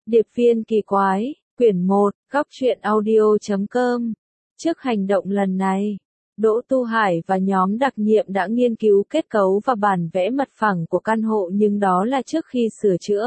Điệp viên kỳ quái, quyển 1, góc truyện audio.com. Trước hành động lần này, Đỗ Tu Hải và nhóm đặc nhiệm đã nghiên cứu kết cấu và bản vẽ mặt phẳng của căn hộ, nhưng đó là trước khi sửa chữa.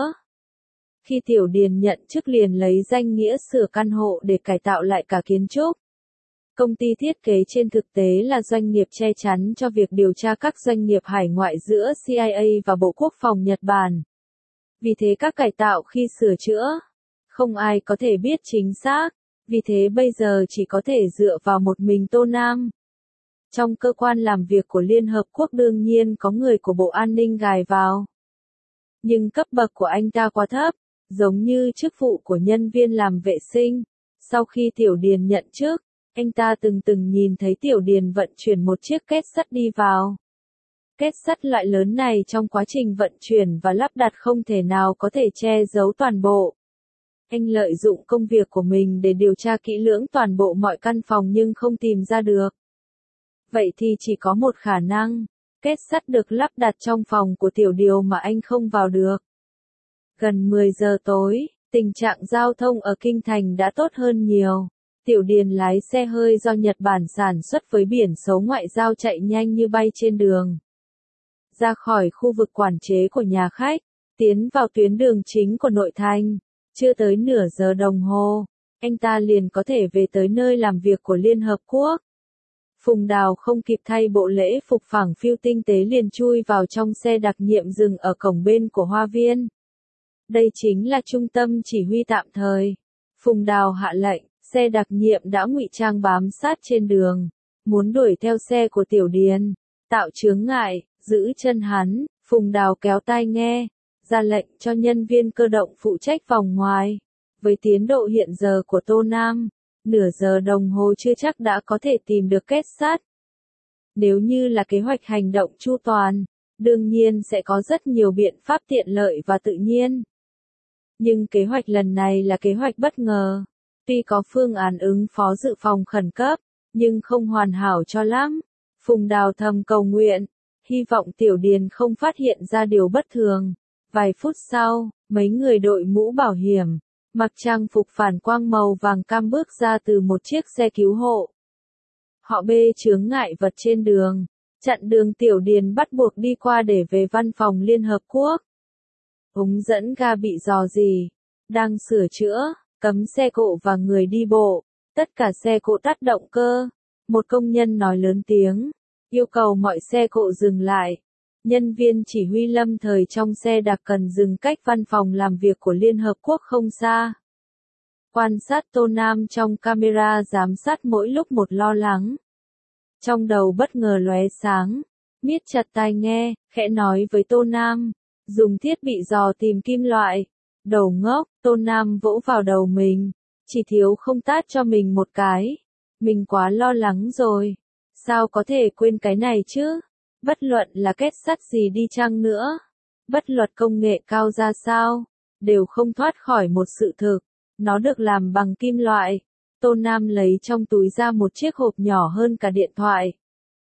Khi Tiểu Điền nhận chức liền lấy danh nghĩa sửa căn hộ để cải tạo lại cả kiến trúc. Công ty thiết kế trên thực tế là doanh nghiệp che chắn cho việc điều tra các doanh nghiệp hải ngoại giữa CIA và Bộ Quốc phòng Nhật Bản. Vì thế các cải tạo khi sửa chữa, không ai có thể biết chính xác, vì thế bây giờ chỉ có thể dựa vào một mình Tô Nam. Trong cơ quan làm việc của Liên Hợp Quốc đương nhiên có người của Bộ An ninh gài vào. Nhưng cấp bậc của anh ta quá thấp, giống như chức vụ của nhân viên làm vệ sinh. Sau khi Tiểu Điền nhận chức, anh ta từng nhìn thấy Tiểu Điền vận chuyển một chiếc két sắt đi vào. Két sắt loại lớn này trong quá trình vận chuyển và lắp đặt không thể nào có thể che giấu toàn bộ. Anh lợi dụng công việc của mình để điều tra kỹ lưỡng toàn bộ mọi căn phòng nhưng không tìm ra được. Vậy thì chỉ có một khả năng, két sắt được lắp đặt trong phòng của Tiểu Điều mà anh không vào được. Gần 10 giờ tối, tình trạng giao thông ở Kinh Thành đã tốt hơn nhiều. Tiểu Điền lái xe hơi do Nhật Bản sản xuất với biển số ngoại giao chạy nhanh như bay trên đường. Ra khỏi khu vực quản chế của nhà khách, tiến vào tuyến đường chính của nội thành. Chưa tới nửa giờ đồng hồ, anh ta liền có thể về tới nơi làm việc của Liên Hợp Quốc. Phùng Đào không kịp thay bộ lễ phục phẳng phiu tinh tế liền chui vào trong xe đặc nhiệm dừng ở cổng bên của Hoa Viên. Đây chính là trung tâm chỉ huy tạm thời. Phùng Đào hạ lệnh, xe đặc nhiệm đã ngụy trang bám sát trên đường, muốn đuổi theo xe của Tiểu Điền, tạo chướng ngại, giữ chân hắn. Phùng Đào kéo tai nghe, ra lệnh cho nhân viên cơ động phụ trách vòng ngoài. Với tiến độ hiện giờ của Tô Nam, nửa giờ đồng hồ chưa chắc đã có thể tìm được két sắt. Nếu như là kế hoạch hành động chu toàn, đương nhiên sẽ có rất nhiều biện pháp tiện lợi và tự nhiên. Nhưng kế hoạch lần này là kế hoạch bất ngờ. Tuy có phương án ứng phó dự phòng khẩn cấp, nhưng không hoàn hảo cho lắm. Phùng Đào thầm cầu nguyện, hy vọng Tiểu Điền không phát hiện ra điều bất thường. Vài phút sau, mấy người đội mũ bảo hiểm, mặc trang phục phản quang màu vàng cam bước ra từ một chiếc xe cứu hộ. Họ bê chướng ngại vật trên đường, chặn đường Tiểu Điền bắt buộc đi qua để về văn phòng Liên Hợp Quốc. Ống dẫn ga bị rò rỉ, đang sửa chữa, cấm xe cộ và người đi bộ, tất cả xe cộ tắt động cơ. Một công nhân nói lớn tiếng, yêu cầu mọi xe cộ dừng lại. Nhân viên chỉ huy lâm thời trong xe đặc cần dừng cách văn phòng làm việc của Liên Hợp Quốc không xa. Quan sát Tô Nam trong camera giám sát mỗi lúc một lo lắng. Trong đầu bất ngờ lóe sáng, miết chặt tai nghe, khẽ nói với Tô Nam, dùng thiết bị dò tìm kim loại. Đầu ngốc, Tô Nam vỗ vào đầu mình, chỉ thiếu không tát cho mình một cái. Mình quá lo lắng rồi, sao có thể quên cái này chứ? Bất luận là két sắt gì đi chăng nữa, bất luận công nghệ cao ra sao, đều không thoát khỏi một sự thực, nó được làm bằng kim loại. Tô Nam lấy trong túi ra một chiếc hộp nhỏ hơn cả điện thoại.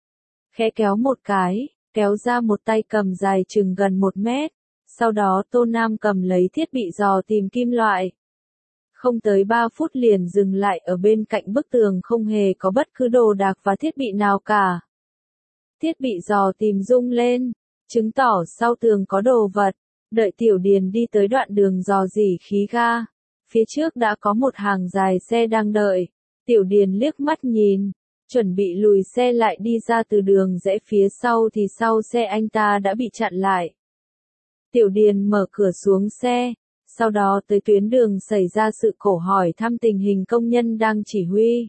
Khẽ kéo một cái, kéo ra một tay cầm dài chừng gần 1 mét, sau đó Tô Nam cầm lấy thiết bị dò tìm kim loại. Không tới 3 phút liền dừng lại ở bên cạnh bức tường, không hề có bất cứ đồ đạc và thiết bị nào cả. Thiết bị dò tìm rung lên, chứng tỏ sau tường có đồ vật. Đợi Tiểu Điền đi tới đoạn đường rò rỉ khí ga, phía trước đã có một hàng dài xe đang đợi. Tiểu Điền liếc mắt nhìn, chuẩn bị lùi xe lại đi ra từ đường rẽ phía sau thì sau xe anh ta đã bị chặn lại. Tiểu Điền mở cửa xuống xe, sau đó tới tuyến đường xảy ra sự cố hỏi thăm tình hình công nhân đang chỉ huy.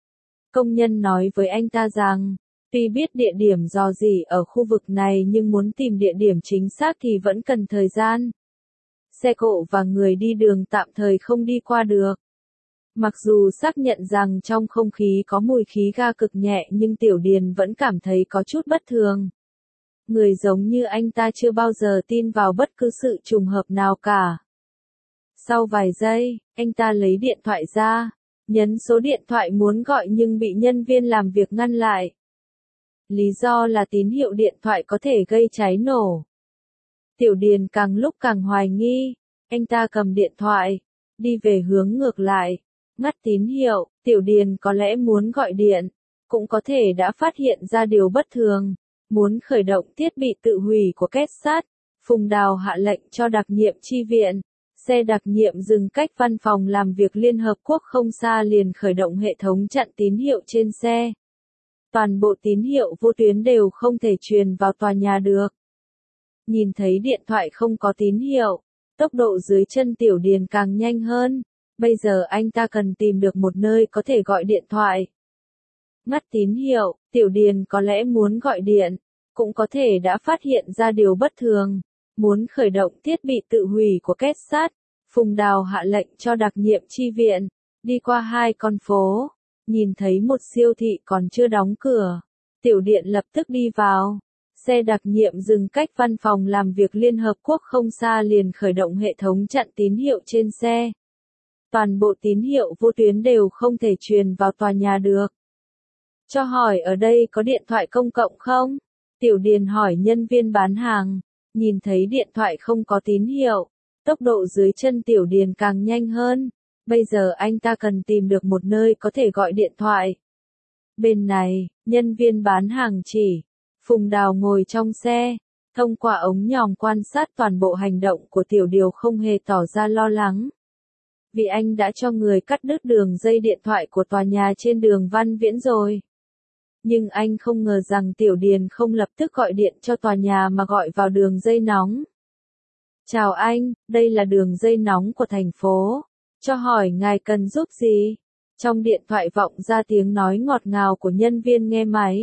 Công nhân nói với anh ta rằng, tuy biết địa điểm rò rỉ ở khu vực này nhưng muốn tìm địa điểm chính xác thì vẫn cần thời gian. Xe cộ và người đi đường tạm thời không đi qua được. Mặc dù xác nhận rằng trong không khí có mùi khí ga cực nhẹ nhưng Tiểu Điền vẫn cảm thấy có chút bất thường. Người giống như anh ta chưa bao giờ tin vào bất cứ sự trùng hợp nào cả. Sau vài giây, anh ta lấy điện thoại ra, nhấn số điện thoại muốn gọi nhưng bị nhân viên làm việc ngăn lại. Lý do là tín hiệu điện thoại có thể gây cháy nổ. Tiểu Điền càng lúc càng hoài nghi, anh ta cầm điện thoại, đi về hướng ngược lại. Ngắt tín hiệu, Tiểu Điền có lẽ muốn gọi điện, cũng có thể đã phát hiện ra điều bất thường, muốn khởi động thiết bị tự hủy của kết sát. Phùng Đào hạ lệnh cho đặc nhiệm chi viện. Xe đặc nhiệm dừng cách văn phòng làm việc Liên Hợp Quốc không xa liền khởi động hệ thống chặn tín hiệu trên xe. Toàn bộ tín hiệu vô tuyến đều không thể truyền vào tòa nhà được. Nhìn thấy điện thoại không có tín hiệu, tốc độ dưới chân Tiểu Điền càng nhanh hơn. Bây giờ anh ta cần tìm được một nơi có thể gọi điện thoại. Ngắt tín hiệu, Tiểu Điền có lẽ muốn gọi điện, cũng có thể đã phát hiện ra điều bất thường, muốn khởi động thiết bị tự hủy của kết sát. Phùng Đào hạ lệnh cho đặc nhiệm chi viện, đi qua 2 con phố, nhìn thấy một siêu thị còn chưa đóng cửa. Tiểu Điền lập tức đi vào. Xe đặc nhiệm dừng cách văn phòng làm việc Liên Hợp Quốc không xa liền khởi động hệ thống chặn tín hiệu trên xe. Toàn bộ tín hiệu vô tuyến đều không thể truyền vào tòa nhà được. Cho hỏi ở đây có điện thoại công cộng không? Tiểu Điền hỏi nhân viên bán hàng, nhìn thấy điện thoại không có tín hiệu, tốc độ dưới chân Tiểu Điền càng nhanh hơn. Bây giờ anh ta cần tìm được một nơi có thể gọi điện thoại. Bên này, nhân viên bán hàng chỉ. Phùng Đào ngồi trong xe, thông qua ống nhòm quan sát toàn bộ hành động của Tiểu Điền không hề tỏ ra lo lắng. Vì anh đã cho người cắt đứt đường dây điện thoại của tòa nhà trên đường Văn Viễn rồi. Nhưng anh không ngờ rằng Tiểu Điền không lập tức gọi điện cho tòa nhà mà gọi vào đường dây nóng. Chào anh, đây là đường dây nóng của thành phố. Cho hỏi ngài cần giúp gì? Trong điện thoại vọng ra tiếng nói ngọt ngào của nhân viên nghe máy.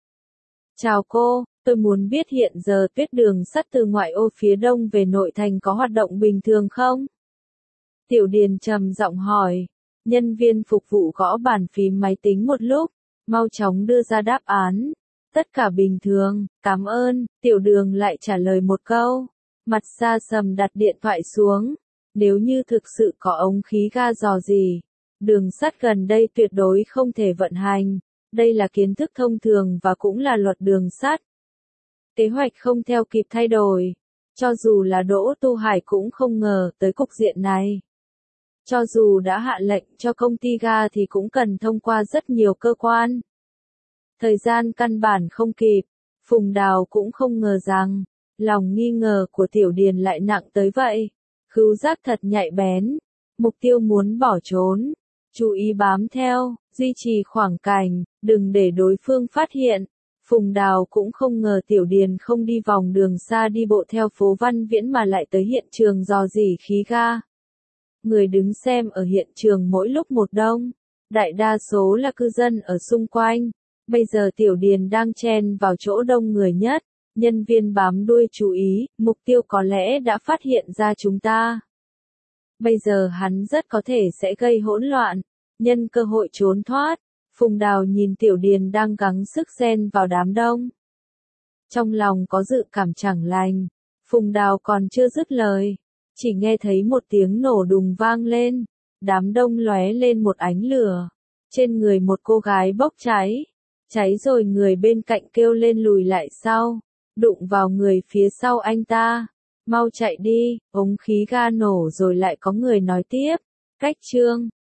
Chào cô, tôi muốn biết hiện giờ tuyến đường sắt từ ngoại ô phía đông về nội thành có hoạt động bình thường không? Tiểu Điền trầm giọng hỏi. Nhân viên phục vụ gõ bàn phím máy tính một lúc, mau chóng đưa ra đáp án. Tất cả bình thường, cảm ơn. Tiểu Đường lại trả lời một câu. Mặt xa sầm đặt điện thoại xuống. Nếu như thực sự có ống khí ga rò rỉ, đường sắt gần đây tuyệt đối không thể vận hành. Đây là kiến thức thông thường và cũng là luật đường sắt. Kế hoạch không theo kịp thay đổi. Cho dù là Đỗ Tu Hải cũng không ngờ tới cục diện này. Cho dù đã hạ lệnh cho công ty ga thì cũng cần thông qua rất nhiều cơ quan. Thời gian căn bản không kịp, Phùng Đào cũng không ngờ rằng, lòng nghi ngờ của Tiểu Điền lại nặng tới vậy. Khứu giác thật nhạy bén, mục tiêu muốn bỏ trốn, chú ý bám theo, duy trì khoảng cách, đừng để đối phương phát hiện. Phùng Đào cũng không ngờ Tiểu Điền không đi vòng đường xa đi bộ theo phố Văn Viễn mà lại tới hiện trường rò rỉ khí ga. Người đứng xem ở hiện trường mỗi lúc một đông, đại đa số là cư dân ở xung quanh. Bây giờ Tiểu Điền đang chen vào chỗ đông người nhất, nhân viên bám đuôi chú ý, mục tiêu có lẽ đã phát hiện ra chúng ta. Bây giờ hắn rất có thể sẽ gây hỗn loạn, nhân cơ hội trốn thoát. Phùng Đào nhìn Tiểu Điền đang gắng sức xen vào đám đông. Trong lòng có dự cảm chẳng lành, Phùng Đào còn chưa dứt lời. Chỉ nghe thấy một tiếng nổ đùng vang lên, đám đông lóe lên một ánh lửa, trên người một cô gái bốc cháy, cháy rồi người bên cạnh kêu lên lùi lại sau, đụng vào người phía sau anh ta, mau chạy đi, ống khí ga nổ rồi lại có người nói tiếp, cách chương.